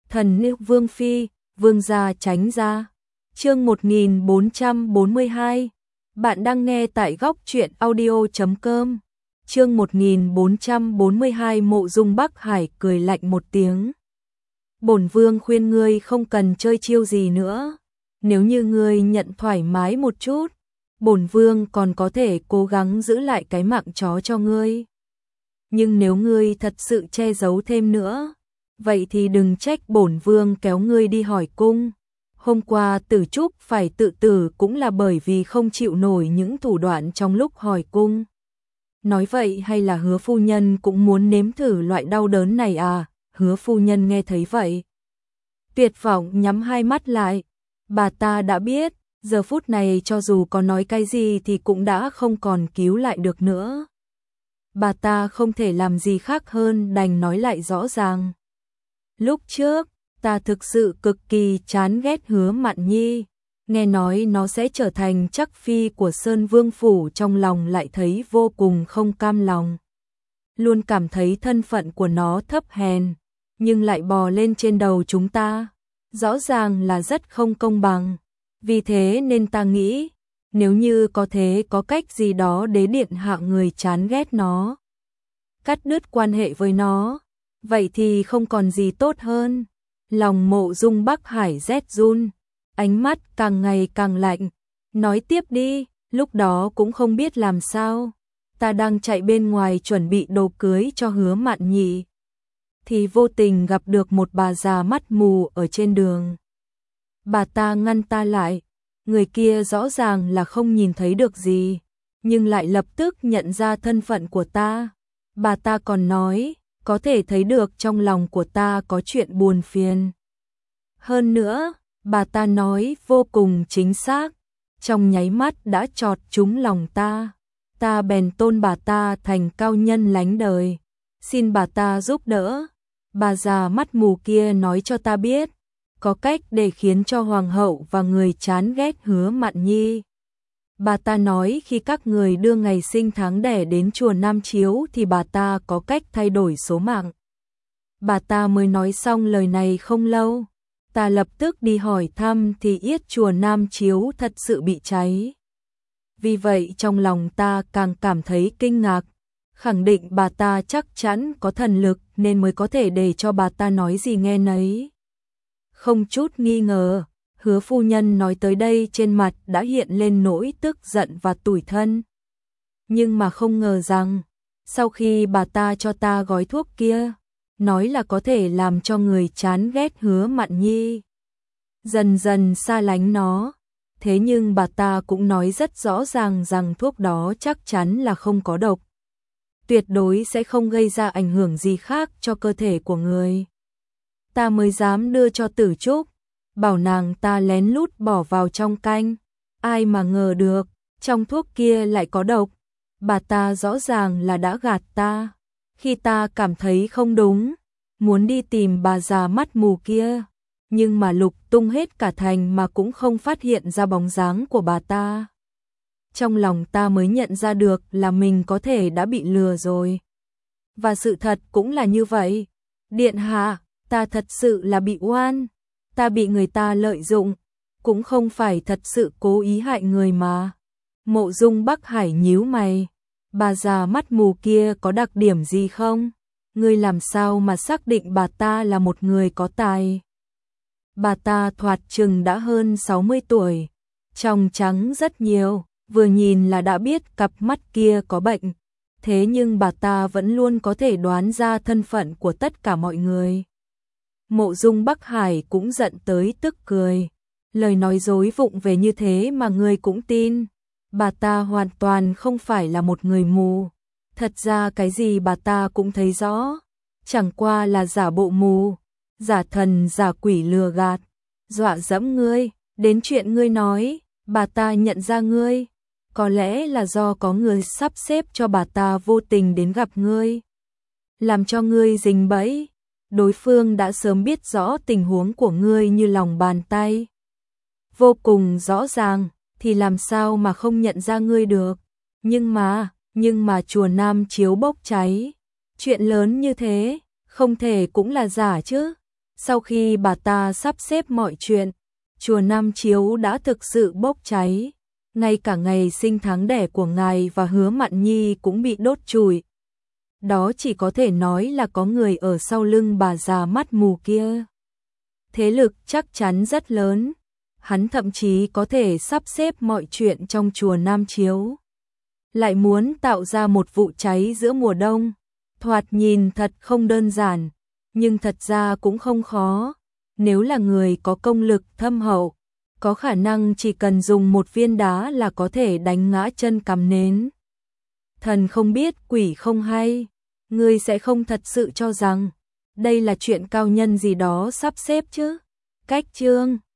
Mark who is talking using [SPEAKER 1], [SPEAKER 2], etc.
[SPEAKER 1] Thần nữ Vương Phi, Vương gia tránh ra. Chương 1442. Bạn đang nghe tại góc truyện audio.com. Chương 1442. Mộ Dung Bắc Hải cười lạnh một tiếng. Bổn vương khuyên ngươi không cần chơi chiêu gì nữa. Nếu như ngươi nhận thoải mái một chút, bổn vương còn có thể cố gắng giữ lại cái mạng chó cho ngươi. Nhưng nếu ngươi thật sự che giấu thêm nữa, vậy thì đừng trách bổn vương kéo ngươi đi hỏi cung. Hôm qua Tử Trúc phải tự tử cũng là bởi vì không chịu nổi những thủ đoạn trong lúc hỏi cung. Nói vậy hay là Hứa phu nhân cũng muốn nếm thử loại đau đớn này à? Hứa phu nhân nghe thấy vậy, tuyệt vọng nhắm hai mắt lại. Bà ta đã biết, giờ phút này cho dù có nói cái gì thì cũng đã không còn cứu lại được nữa. Bà ta không thể làm gì khác hơn đành nói lại rõ ràng. Lúc trước, ta thực sự cực kỳ chán ghét Hứa Mạn Nhi, nghe nói nó sẽ trở thành chắc phi của Sơn Vương phủ, trong lòng lại thấy vô cùng không cam lòng. Luôn cảm thấy thân phận của nó thấp hèn, nhưng lại bò lên trên đầu chúng ta, rõ ràng là rất không công bằng. Vì thế nên ta nghĩ, nếu như có cách gì đó để điện hạ người chán ghét nó, cắt đứt quan hệ với nó, vậy thì không còn gì tốt hơn. Lòng Mộ Dung Bắc Hải rét run, ánh mắt càng ngày càng lạnh. Nói tiếp đi. Lúc đó cũng không biết làm sao, ta đang chạy bên ngoài chuẩn bị đồ cưới cho Hứa Mạn Nhi, thì vô tình gặp được một bà già mắt mù ở trên đường. Bà ta ngăn ta lại, người kia rõ ràng là không nhìn thấy được gì, nhưng lại lập tức nhận ra thân phận của ta. Bà ta còn nói, có thể thấy được trong lòng của ta có chuyện buồn phiền. Hơn nữa, bà ta nói vô cùng chính xác, trong nháy mắt đã chọt trúng lòng ta. Ta bèn tôn bà ta thành cao nhân lánh đời, xin bà ta giúp đỡ. Bà già mắt mù kia nói cho ta biết, có cách để khiến cho hoàng hậu và người chán ghét Hứa Mạn Nhi. Bà ta nói khi các người đưa ngày sinh tháng đẻ đến chùa Nam Chiếu thì bà ta có cách thay đổi số mạng. Bà ta mới nói xong lời này không lâu, ta lập tức đi hỏi thăm thì yết chùa Nam Chiếu thật sự bị cháy. Vì vậy trong lòng ta càng cảm thấy kinh ngạc, khẳng định bà ta chắc chắn có thần lực nên mới có thể để cho bà ta nói gì nghe nấy. Không chút nghi ngờ, Hứa phu nhân nói tới đây trên mặt đã hiện lên nỗi tức giận và tủi thân. Nhưng mà không ngờ rằng, sau khi bà ta cho ta gói thuốc kia, nói là có thể làm cho người chán ghét Hứa Mạn Nhi dần dần xa lánh nó, thế nhưng bà ta cũng nói rất rõ ràng rằng thuốc đó chắc chắn là không có độc, tuyệt đối sẽ không gây ra ảnh hưởng gì khác cho cơ thể của người. Ta mới dám đưa cho Tử Trúc, bảo nàng ta lén lút bỏ vào trong canh. Ai mà ngờ được, trong thuốc kia lại có độc. Bà ta rõ ràng là đã gạt ta. Khi ta cảm thấy không đúng, muốn đi tìm bà già mắt mù kia, nhưng mà lục tung hết cả thành mà cũng không phát hiện ra bóng dáng của bà ta. Trong lòng ta mới nhận ra được là mình có thể đã bị lừa rồi. Và sự thật cũng là như vậy. Điện hạ, ta thật sự là bị oan. Ta bị người ta lợi dụng, cũng không phải thật sự cố ý hại người mà. Mộ Dung Bắc Hải nhíu mày, bà già mắt mù kia có đặc điểm gì không? Ngươi làm sao mà xác định bà ta là một người có tài? Bà ta thoạt chừng đã hơn 60 tuổi, trong trắng rất nhiều, vừa nhìn là đã biết cặp mắt kia có bệnh. Thế nhưng bà ta vẫn luôn có thể đoán ra thân phận của tất cả mọi người. Mộ Dung Bắc Hải cũng giận tới tức cười. Lời nói dối vụng về như thế mà ngươi cũng tin. Bà ta hoàn toàn không phải là một người mù. Thật ra cái gì bà ta cũng thấy rõ. Chẳng qua là giả bộ mù, giả thần giả quỷ lừa gạt, dọa dẫm ngươi. Đến chuyện ngươi nói, bà ta nhận ra ngươi. Có lẽ là do có người sắp xếp cho bà ta vô tình đến gặp ngươi, làm cho ngươi dính bẫy. Đối phương đã sớm biết rõ tình huống của ngươi như lòng bàn tay, vô cùng rõ ràng, thì làm sao mà không nhận ra ngươi được. Nhưng mà chùa Nam Chiếu bốc cháy, chuyện lớn như thế, không thể cũng là giả chứ. Sau khi bà ta sắp xếp mọi chuyện, chùa Nam Chiếu đã thực sự bốc cháy. Ngay cả ngày sinh tháng đẻ của ngài và Hứa Mạn Nhi cũng bị đốt trụi. Đó chỉ có thể nói là có người ở sau lưng bà già mắt mù kia. Thế lực chắc chắn rất lớn. Hắn thậm chí có thể sắp xếp mọi chuyện trong chùa Nam Chiếu. Lại muốn tạo ra một vụ cháy giữa mùa đông. Thoạt nhìn thật không đơn giản, nhưng thật ra cũng không khó. Nếu là người có công lực thâm hậu, có khả năng chỉ cần dùng một viên đá là có thể đánh ngã chân cắm nến. Thần không biết quỷ không hay, ngươi sẽ không thật sự cho rằng đây là chuyện cao nhân gì đó sắp xếp chứ. Cách chương